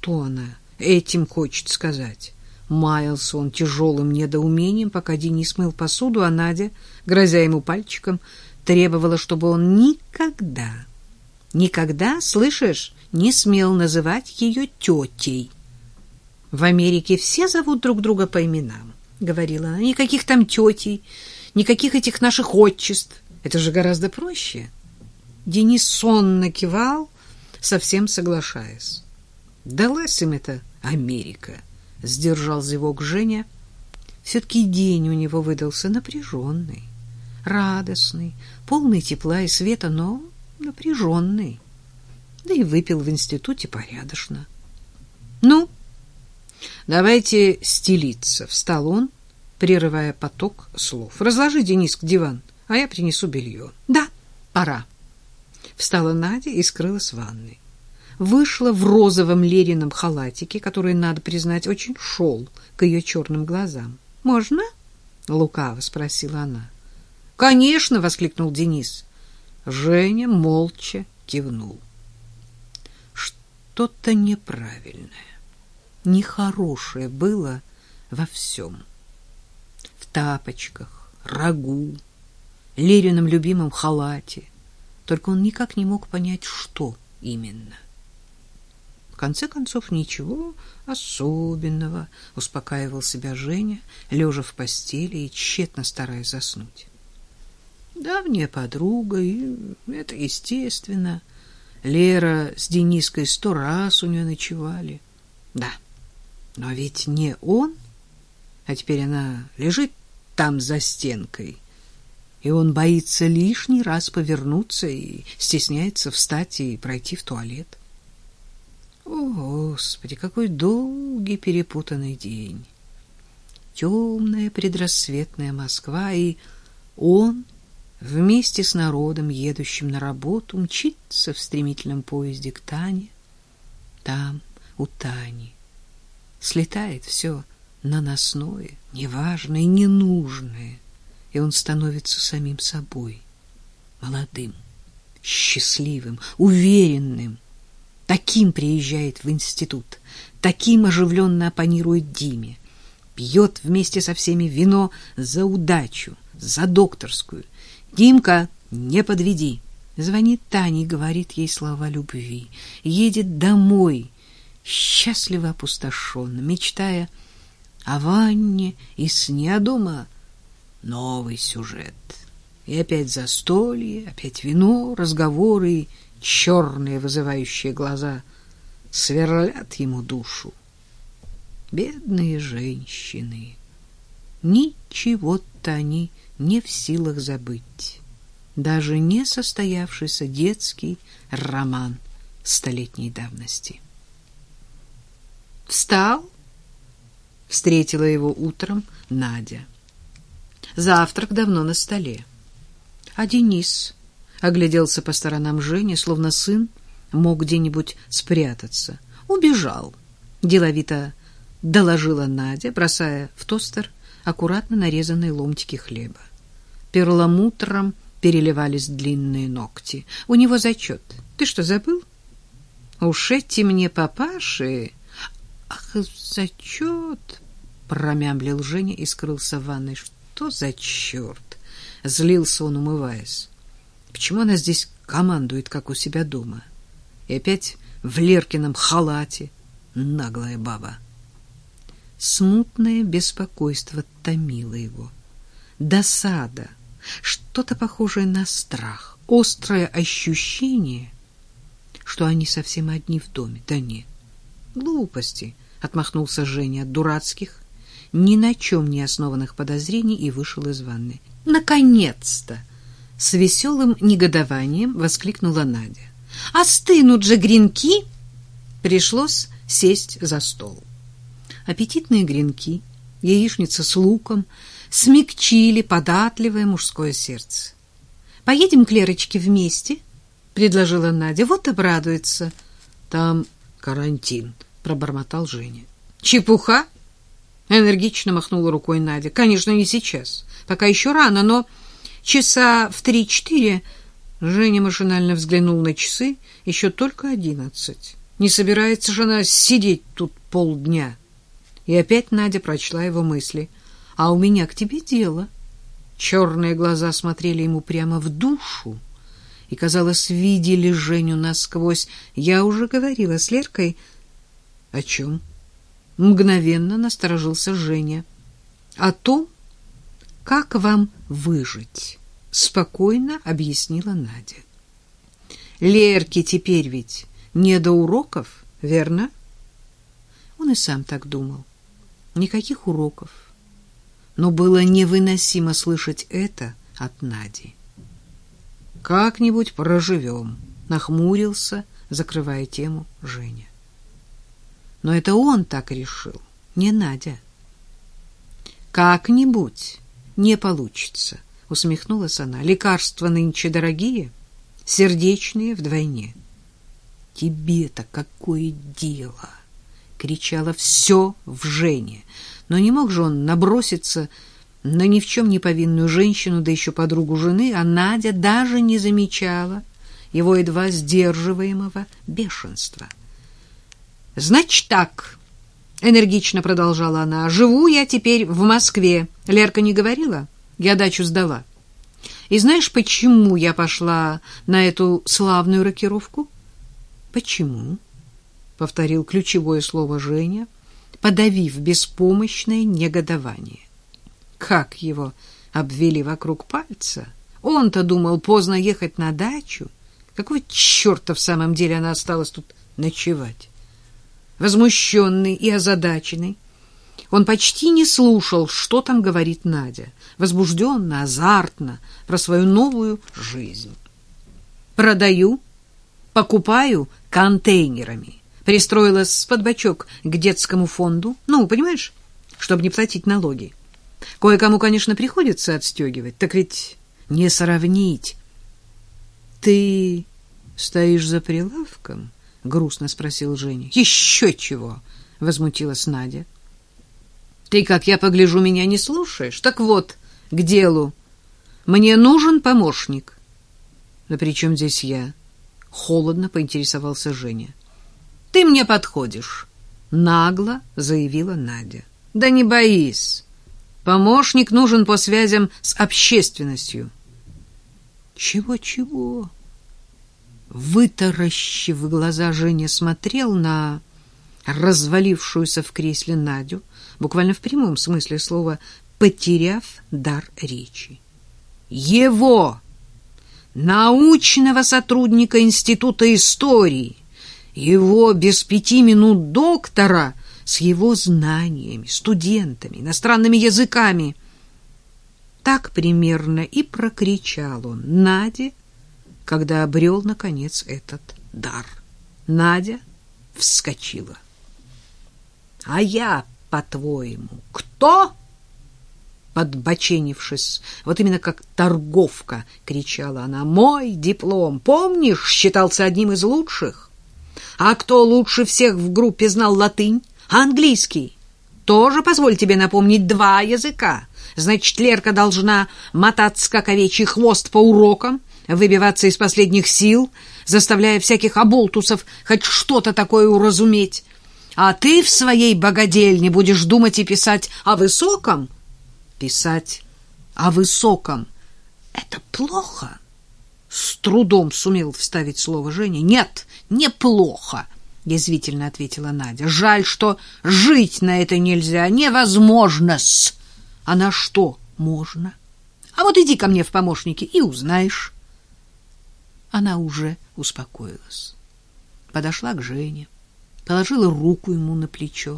что она этим хочет сказать? Маялся он тяжелым недоумением, пока Денис мыл посуду, а Надя, грозя ему пальчиком, требовала, чтобы он никогда, слышишь, не смел называть ее тетей. В Америке все зовут друг друга по именам, говорила она. Никаких там тетей, никаких этих наших отчеств. Это же гораздо проще. Денис сонно кивал, совсем соглашаясь. Далась им эта Америка, сдержал зевок Женя. Все-таки день у него выдался напряженный, радостный, полный тепла и света, но напряженный. Да и выпил в институте порядочно. Ну, давайте стелиться, встал он, прерывая поток слов. Разложи, Денис, диван, а я принесу белье. Да, пора. Встала Надя и скрылась в ванной. Вышла в розовом Лерином халатике, который, надо признать, очень шел к ее черным глазам. «Можно?» — лукаво спросила она. «Конечно!» — воскликнул Денис. Женя молча кивнул. Что-то неправильное, нехорошее было во всем. В тапочках, рагу, Лерином любимом халате. Только он никак не мог понять, что именно. В конце концов, ничего особенного, успокаивал себя Женя, лежа в постели и тщетно стараясь заснуть. Давняя подруга, и это естественно. Лера с Дениской 100 раз у нее ночевали. Да, но ведь не он. А теперь она лежит там за стенкой, и он боится лишний раз повернуться и стесняется встать и пройти в туалет. О, Господи, какой долгий перепутанный день. Темная предрассветная Москва, и он вместе с народом, едущим на работу, мчится в стремительном поезде к Тане. Там, у Тани, слетает все наносное, неважное и ненужное, и он становится самим собой, молодым, счастливым, уверенным. Таким приезжает в институт, таким оживленно оппонирует Диме, пьет вместе со всеми вино за удачу, за докторскую. «Димка, не подведи!» Звонит Тане и говорит ей слова любви. Едет домой, счастливо опустошенно, мечтая о ванне и сне, а дома новый сюжет. И опять застолье, опять вино, разговоры и черные вызывающие глаза сверлят ему душу. Бедные женщины. Ничего-то они не в силах забыть. Даже не состоявшийся детский роман столетней давности. «Встал?» — встретила его утром Надя. Завтрак давно на столе. А Денис огляделся по сторонам Жени, словно сын мог где-нибудь спрятаться. Убежал, деловито доложила Надя, бросая в тостер аккуратно нарезанные ломтики хлеба. Перламутром переливались длинные ногти. У него зачет. Ты что, забыл? Уж эти мне папаши... Ах, зачет! Промямлил Женя и скрылся в ванной. Что за черт? Злился он, умываясь. Почему она здесь командует, как у себя дома? И опять в Леркином халате. Наглая баба. Смутное беспокойство томило его. Досада, что-то похожее на страх, острое ощущение, что они совсем одни в доме. Да нет, глупости, отмахнулся Женя от дурацких, ни на чем не основанных подозрений и вышел из ванны. Наконец-то! С веселым негодованием воскликнула Надя. Остынут же гренки! Пришлось сесть за стол. Аппетитные гренки, яичница с луком смягчили податливое мужское сердце. «Поедем к Лерочке вместе?» — предложила Надя. «Вот обрадуется». «Там карантин», — пробормотал Женя. «Чепуха!» — энергично махнула рукой Надя. «Конечно, не сейчас. Пока еще рано, но часа в 3-4...» Женя машинально взглянул на часы. «Еще только 11. Не собирается же она сидеть тут полдня. И опять Надя прочла его мысли. А у меня к тебе дело. Черные глаза смотрели ему прямо в душу и, казалось, видели Женю насквозь. Я уже говорила с Леркой. О чем? Мгновенно насторожился Женя. О том, как вам выжить, спокойно объяснила Надя. Лерке теперь ведь не до уроков, верно? Он и сам так думал. Никаких уроков. Но было невыносимо слышать это от Нади. «Как-нибудь проживем», — нахмурился, закрывая тему Женя. Но это он так решил, не Надя. «Как-нибудь не получится», — усмехнулась она. «Лекарства нынче дорогие, сердечные вдвойне». «Тебе-то какое дело?» — кричала все в Жене. Но не мог же он наброситься на ни в чем не повинную женщину, да еще подругу жены, а Надя даже не замечала его едва сдерживаемого бешенства. «Значит так», — энергично продолжала она, — «живу я теперь в Москве. Лерка не говорила? Я дачу сдала. И знаешь, почему я пошла на эту славную рокировку?» «Почему?» — повторил ключевое слово Женя, подавив беспомощное негодование. Как его обвели вокруг пальца? Он-то думал поздно ехать на дачу. Какого черта в самом деле она осталась тут ночевать? Возмущенный и озадаченный, он почти не слушал, что там говорит Надя, возбужденно, азартно, про свою новую жизнь. «Продаю, покупаю контейнерами». Пристроилась под бочок к детскому фонду. Ну, понимаешь, чтобы не платить налоги. Кое-кому, конечно, приходится отстегивать, так ведь не сравнить. Ты стоишь за прилавком? Грустно спросил Женя. Еще чего? Возмутилась Надя. Ты, как я погляжу, меня не слушаешь? Так вот, к делу. Мне нужен помощник. Да при чем здесь я? Холодно поинтересовался Женя. Ты мне подходишь, нагло заявила Надя. Да не боись. Помощник нужен по связям с общественностью. Чего-чего? Вытаращив глаза, Женя смотрел на развалившуюся в кресле Надю, буквально в прямом смысле слова, потеряв дар речи. Его, научного сотрудника Института истории, его без 5 минут доктора с его знаниями, студентами, иностранными языками. Так примерно и прокричал он Наде, когда обрел, наконец, этот дар. Надя вскочила. — А я, по-твоему, кто? Подбоченившись, вот именно как торговка, кричала она. — Мой диплом, помнишь, считался одним из лучших? А кто лучше всех в группе знал латынь? Английский. Тоже, позволь тебе напомнить, 2 языка. Значит, Лерка должна мотаться, как овечий хвост, по урокам, выбиваться из последних сил, заставляя всяких оболтусов хоть что-то такое уразуметь. А ты в своей богадельне будешь думать и писать о высоком? Писать о высоком — это плохо? С трудом сумел вставить слово Женя. Нет, неплохо, язвительно ответила Надя. Жаль, что жить на это нельзя, невозможно-с. А на что можно? А вот иди ко мне в помощники и узнаешь. Она уже успокоилась. Подошла к Жене, положила руку ему на плечо.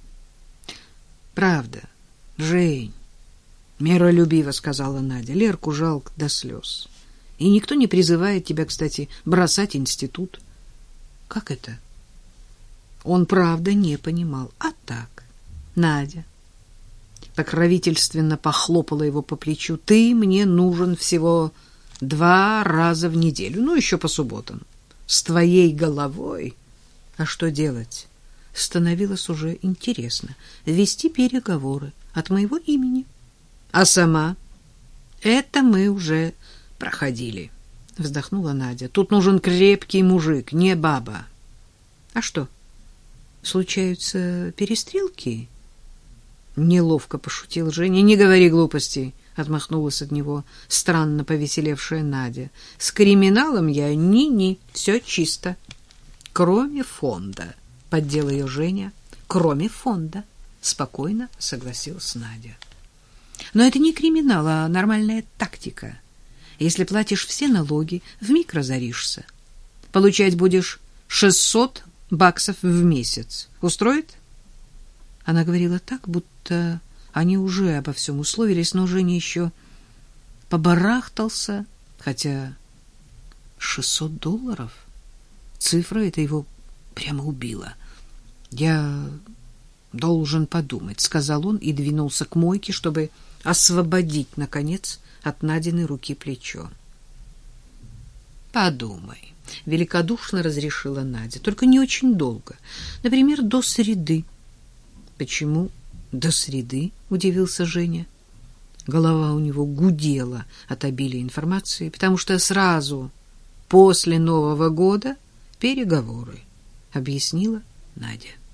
Правда, Жень, миролюбиво сказала Надя, Лерку жалко до слез. И никто не призывает тебя, кстати, бросать институт. Как это? Он, правда, не понимал. А так, Надя покровительственно похлопала его по плечу. Ты мне нужен всего 2 раза в неделю, ну, еще по субботам. С твоей головой. А что делать? Становилось уже интересно. Вести переговоры от моего имени. А сама? Это мы уже проходили, вздохнула Надя. Тут нужен крепкий мужик, не баба. А что, случаются перестрелки? Неловко пошутил Женя. Не говори глупостей, отмахнулась от него странно повеселевшая Надя. С криминалом я ни-ни, все чисто. Кроме фонда, поддел ее Женя. Кроме фонда, спокойно согласилась Надя. Но это не криминал, а нормальная тактика. Если платишь все налоги, вмиг разоришься. Получать будешь $600 в месяц. Устроит? Она говорила так, будто они уже обо всем условились, но Женя еще побарахтался, хотя $600? Цифра эта его прямо убила. «Я должен подумать», — сказал он и двинулся к мойке, чтобы освободить, наконец, от Надиной руки плечо. «Подумай», — великодушно разрешила Надя, — «только не очень долго. Например, до среды». «Почему до среды?» — удивился Женя. Голова у него гудела от обилия информации, потому что сразу после Нового года переговоры, — объяснила Надя.